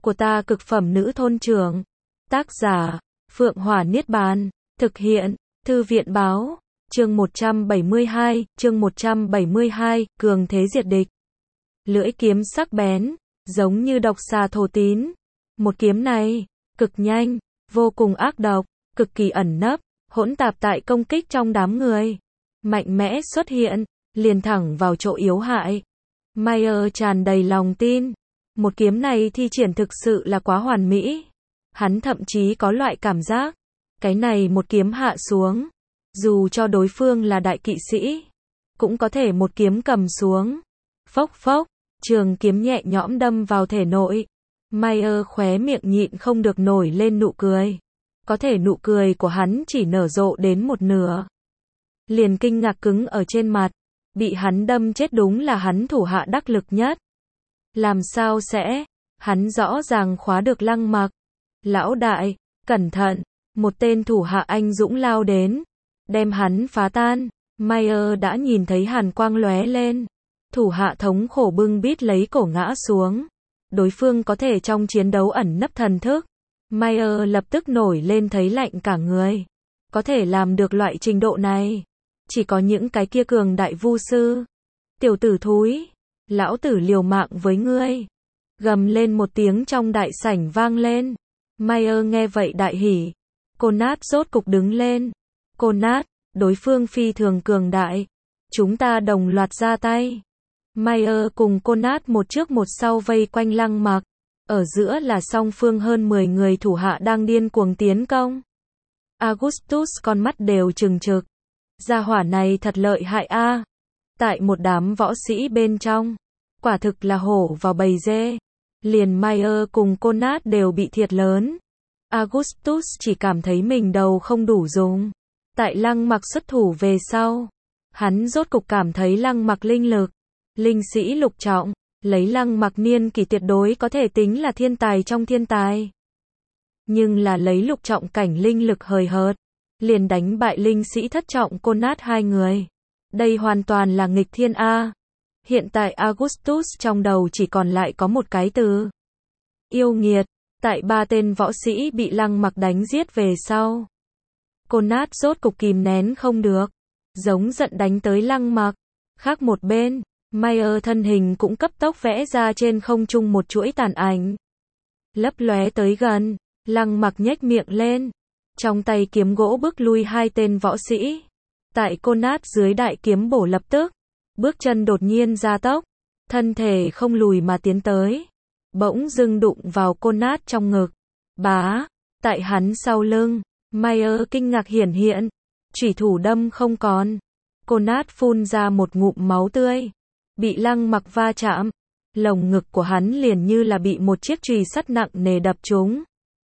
của ta cực phẩm nữ thôn trưởng. Tác giả, Phượng Hỏa Niết Bàn. Thực hiện, Thư viện báo. Chương 172, cường thế diệt địch. Lưỡi kiếm sắc bén, giống như độc xà thổ tín. Một kiếm này, cực nhanh, vô cùng ác độc, cực kỳ ẩn nấp, hỗn tạp tại công kích trong đám người. Mạnh mẽ xuất hiện, liền thẳng vào chỗ yếu hại. Meyer tràn đầy lòng tin. Một kiếm này thi triển thực sự là quá hoàn mỹ. Hắn thậm chí có loại cảm giác, cái này một kiếm hạ xuống, dù cho đối phương là đại kỵ sĩ, cũng có thể một kiếm cầm xuống. Phốc phốc, trường kiếm nhẹ nhõm đâm vào thể nội. Meyer khóe miệng nhịn không được nổi lên nụ cười. Có thể nụ cười của hắn chỉ nở rộ đến một nửa. Liền kinh ngạc cứng ở trên mặt. Bị hắn đâm chết đúng là hắn thủ hạ đắc lực nhất. Làm sao sẽ? Hắn rõ ràng khóa được Lăng Mặc. Lão đại, cẩn thận. Một tên thủ hạ anh dũng lao đến, đem hắn phá tan. Meyer đã nhìn thấy hàn quang lóe lên. Thủ hạ thống khổ bưng bít lấy cổ ngã xuống. Đối phương có thể trong chiến đấu ẩn nấp thần thức. Meyer lập tức nổi lên thấy lạnh cả người. Có thể làm được loại trình độ này, chỉ có những cái kia cường đại vu sư. Tiểu tử thúi, lão tử liều mạng với ngươi. Gầm lên một tiếng trong đại sảnh vang lên. Meyer nghe vậy đại hỉ. Conrad rốt cục đứng lên. Conrad, đối phương phi thường cường đại. Chúng ta đồng loạt ra tay. Meyer cùng Conrad một trước một sau vây quanh Lăng Mặc. Ở giữa là song phương hơn 10 người thủ hạ đang điên cuồng tiến công. Augustus con mắt đều trừng trực. Gia hỏa này thật lợi hại a. Tại một đám võ sĩ bên trong, quả thực là hổ vào bầy dê. Liền Meyer cùng Conrad đều bị thiệt lớn. Augustus chỉ cảm thấy mình đầu không đủ dùng. Tại Lăng Mặc xuất thủ về sau, hắn rốt cục cảm thấy Lăng Mặc linh lực, linh sĩ lục trọng, lấy Lăng Mặc niên kỷ tuyệt đối có thể tính là thiên tài trong thiên tài. Nhưng là lấy lục trọng cảnh linh lực hời hợt, liền đánh bại linh sĩ thất trọng Conrad hai người. Đây hoàn toàn là nghịch thiên a. Hiện tại Augustus trong đầu chỉ còn lại có một cái từ: yêu nghiệt. Tại ba tên võ sĩ bị Lăng Mặc đánh giết về sau, Conrad rốt cục kìm nén không được, giống giận đánh tới Lăng Mặc. Khác một bên, Meyer thân hình cũng cấp tốc vẽ ra trên không trung một chuỗi tàn ảnh, lấp lóe tới gần. Lăng Mặc nhếch miệng lên, trong tay kiếm gỗ bức lui hai tên võ sĩ. Tại Conrad dưới đại kiếm bổ lập tức, bước chân đột nhiên gia tốc, thân thể không lùi mà tiến tới, bỗng dưng đụng vào Conrad trong ngực. Bá, tại hắn sau lưng, Meyer kinh ngạc hiển hiện, chủy thủ đâm không còn. Conrad phun ra một ngụm máu tươi, bị Lăng Mặc va chạm, lồng ngực của hắn liền như là bị một chiếc chùy sắt nặng nề đập trúng.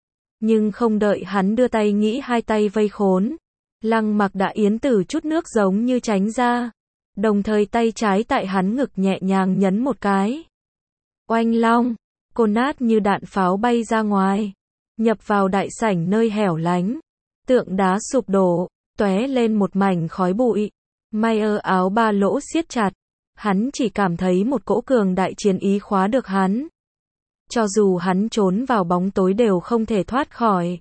Nhưng không đợi hắn đưa tay nghĩ hai tay vây khốn, Lăng Mặc đã yến tử chút nước giống như tránh ra, đồng thời tay trái tại hắn ngực nhẹ nhàng nhấn một cái. Oanh long, Conrad như đạn pháo bay ra ngoài, nhập vào đại sảnh nơi hẻo lánh. Tượng đá sụp đổ, tóe lên một mảnh khói bụi. Meyer áo ba lỗ siết chặt, hắn chỉ cảm thấy một cỗ cường đại chiến ý khóa được hắn. Cho dù hắn trốn vào bóng tối đều không thể thoát khỏi.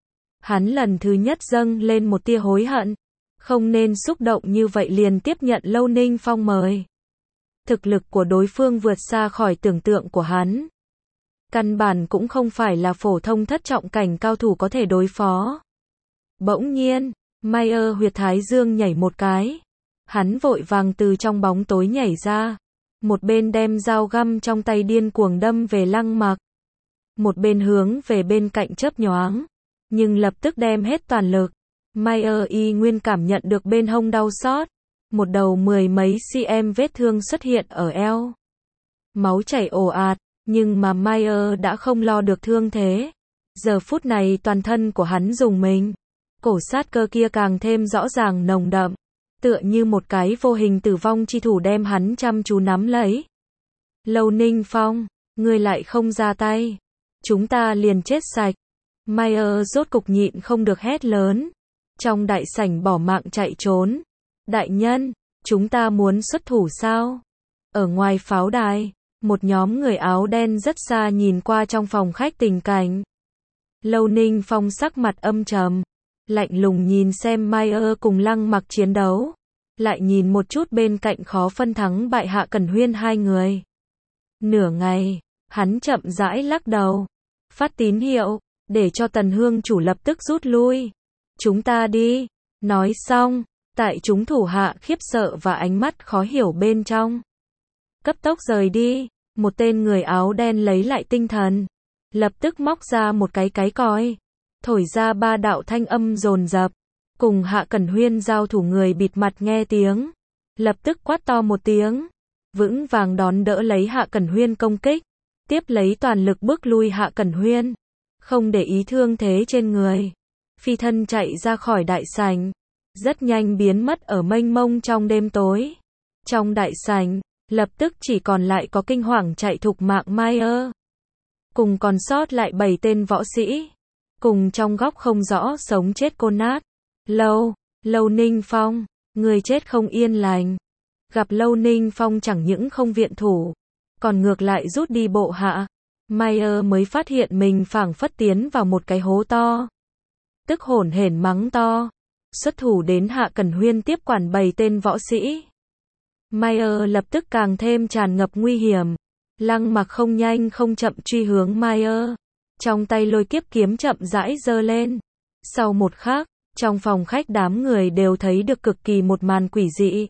Hắn lần thứ nhất dâng lên một tia hối hận, không nên xúc động như vậy liền tiếp nhận Lâu Ninh Phong mời. Thực lực của đối phương vượt xa khỏi tưởng tượng của hắn. Căn bản cũng không phải là phổ thông thất trọng cảnh cao thủ có thể đối phó. Bỗng nhiên, Meyer huyệt thái dương nhảy một cái. Hắn vội vàng từ trong bóng tối nhảy ra. Một bên đem dao găm trong tay điên cuồng đâm về Lăng Mặc. Một bên hướng về bên cạnh chớp nhoáng. Nhưng lập tức đem hết toàn lực. Meyer y nguyên cảm nhận được bên hông đau xót. Một đầu 10 mấy cm vết thương xuất hiện ở eo. Máu chảy ồ ạt, nhưng mà Meyer đã không lo được thương thế. Giờ phút này toàn thân của hắn rùng mình. Cổ sát cơ kia càng thêm rõ ràng nồng đậm. Tựa như một cái vô hình tử vong chi thủ đem hắn chăm chú nắm lấy. Lâu Ninh Phong, ngươi lại không ra tay, chúng ta liền chết sạch. Meyer rốt cục nhịn không được hét lớn. Trong đại sảnh bỏ mạng chạy trốn. Đại nhân, chúng ta muốn xuất thủ sao? Ở ngoài pháo đài, Một nhóm người áo đen rất xa nhìn qua trong phòng khách tình cảnh. Lâu Ninh Phong sắc mặt âm trầm, lạnh lùng nhìn xem Mayer cùng Lăng Mặc chiến đấu, lại nhìn một chút bên cạnh khó phân thắng bại Hạ Cẩn Huyên hai người. Nửa ngày, hắn chậm rãi lắc đầu, phát tín hiệu, để cho Tần Hương chủ lập tức rút lui. Chúng ta đi. Nói xong, tại chúng thủ hạ khiếp sợ và ánh mắt khó hiểu bên trong, cấp tốc rời đi. Một tên người áo đen lấy lại tinh thần, lập tức móc ra một cái còi, thổi ra 3 đạo thanh âm dồn dập, cùng Hạ Cẩn Huyên giao thủ người bịt mặt nghe tiếng, lập tức quát to một tiếng, vững vàng đón đỡ lấy Hạ Cẩn Huyên công kích, tiếp lấy toàn lực bước lui Hạ Cẩn Huyên, không để ý thương thế trên người, phi thân chạy ra khỏi đại sảnh, rất nhanh biến mất ở mênh mông trong đêm tối. Trong đại sảnh, lập tức chỉ còn lại có kinh hoàng chạy thục mạng Mayer, cùng còn sót lại 7 tên võ sĩ, cùng trong góc không rõ sống chết cô nát. Lâu Ninh Phong, người chết không yên lành. Gặp Lâu Ninh Phong chẳng những không viện thủ, còn ngược lại rút đi bộ hạ, Mayer mới phát hiện mình phảng phất tiến vào một cái hố to. Tức hổn hển mắng to, xuất thủ đến Hạ Cẩn Huyên tiếp quản 7 tên võ sĩ. Mayer lập tức càng thêm tràn ngập nguy hiểm. Lăng Mặc không nhanh không chậm truy hướng Mayer, trong tay lôi kiếp kiếm chậm rãi giơ lên. Sau một khắc, trong phòng khách đám người đều thấy được cực kỳ một màn quỷ dị.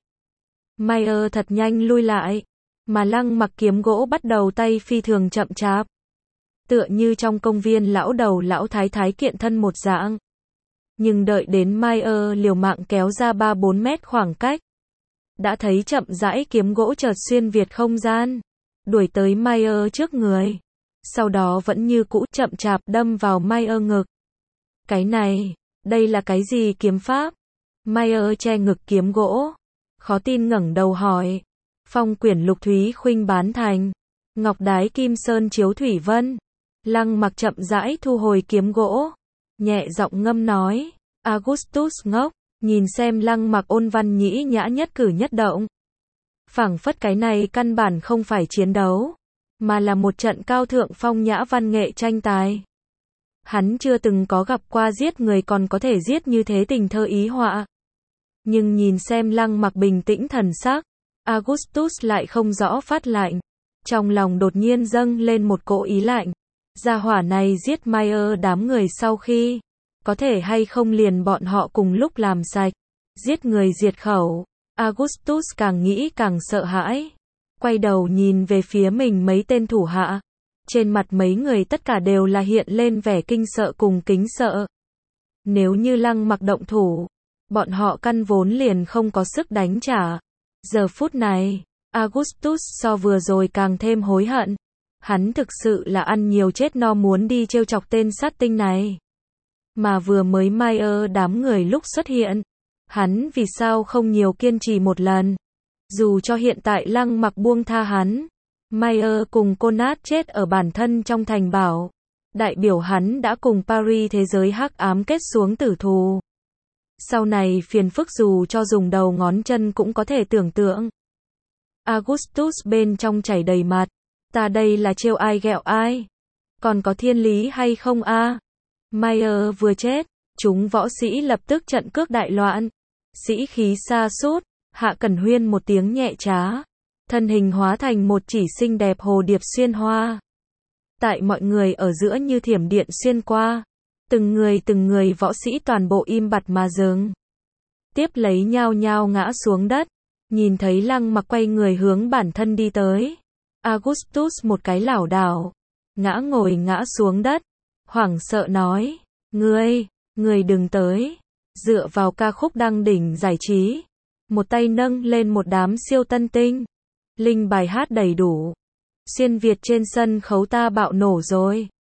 Mayer thật nhanh lui lại, mà Lăng Mặc kiếm gỗ bắt đầu tay phi thường chậm chạp, tựa như trong công viên lão đầu lão thái kiện thân một dạng. Nhưng đợi đến Mayer liều mạng kéo ra 3-4 mét khoảng cách, đã thấy chậm rãi kiếm gỗ chợt xuyên việt không gian, đuổi tới Mayer trước người, sau đó vẫn như cũ chậm chạp đâm vào Mayer ngực. Cái này, đây là cái gì kiếm pháp? Mayer che ngực kiếm gỗ, khó tin ngẩng đầu hỏi. Phong quyển lục thúy khuynh bán thành, ngọc đái kim sơn chiếu thủy vân. Lăng Mặc chậm rãi thu hồi kiếm gỗ, nhẹ giọng ngâm nói. Augustus ngốc, nhìn xem Lăng Mặc ôn văn nhĩ nhã nhất cử nhất động. Phảng phất cái này căn bản không phải chiến đấu, mà là một trận cao thượng phong nhã văn nghệ tranh tài. Hắn chưa từng có gặp qua giết người còn có thể giết như thế tình thơ ý họa. Nhưng nhìn xem Lăng Mặc bình tĩnh thần sắc, Augustus lại không rõ phát lạnh. Trong lòng đột nhiên dâng lên một cỗ ý lạnh. Gia hỏa này giết Mayer đám người sau khi, có thể hay không liền bọn họ cùng lúc làm sạch, giết người diệt khẩu. Augustus càng nghĩ càng sợ hãi, quay đầu nhìn về phía mình mấy tên thủ hạ. Trên mặt mấy người tất cả đều là hiện lên vẻ kinh sợ cùng kính sợ. Nếu như Lăng Mặc động thủ, bọn họ căn vốn liền không có sức đánh trả. Giờ phút này, Augustus so vừa rồi càng thêm hối hận. Hắn thực sự là ăn nhiều chết no muốn đi trêu chọc tên sát tinh này. Mà vừa mới Mayer đám người lúc xuất hiện, hắn vì sao không nhiều kiên trì một lần. Dù cho hiện tại Lăng Mặc buông tha hắn, Mayer cùng cô nát chết ở bản thân trong thành bảo, đại biểu hắn đã cùng Paris thế giới hắc ám kết xuống tử thù. Sau này phiền phức dù cho dùng đầu ngón chân cũng có thể tưởng tượng. Augustus bên trong chảy đầy mặt. Ta đây là trêu ai ghẹo ai? Còn có thiên lý hay không a? Mayer vừa chết, chúng võ sĩ lập tức trận cước đại loạn. Sĩ khí sa sút, Hạ Cẩn Huyên một tiếng nhẹ trá, thân hình hóa thành một chỉ xinh đẹp hồ điệp xuyên hoa. Tại mọi người ở giữa như thiểm điện xuyên qua, từng người võ sĩ toàn bộ im bặt mà dừng. Tiếp lấy nhao nhao ngã xuống đất, nhìn thấy Lăng Mặc quay người hướng bản thân đi tới. Augustus một cái lảo đảo, ngã xuống đất, hoảng sợ nói, ngươi đừng tới. Dựa vào ca khúc đăng đỉnh giải trí, một tay nâng lên một đám siêu tân tinh, linh bài hát đầy đủ, xuyên Việt trên sân khấu ta bạo nổ rồi.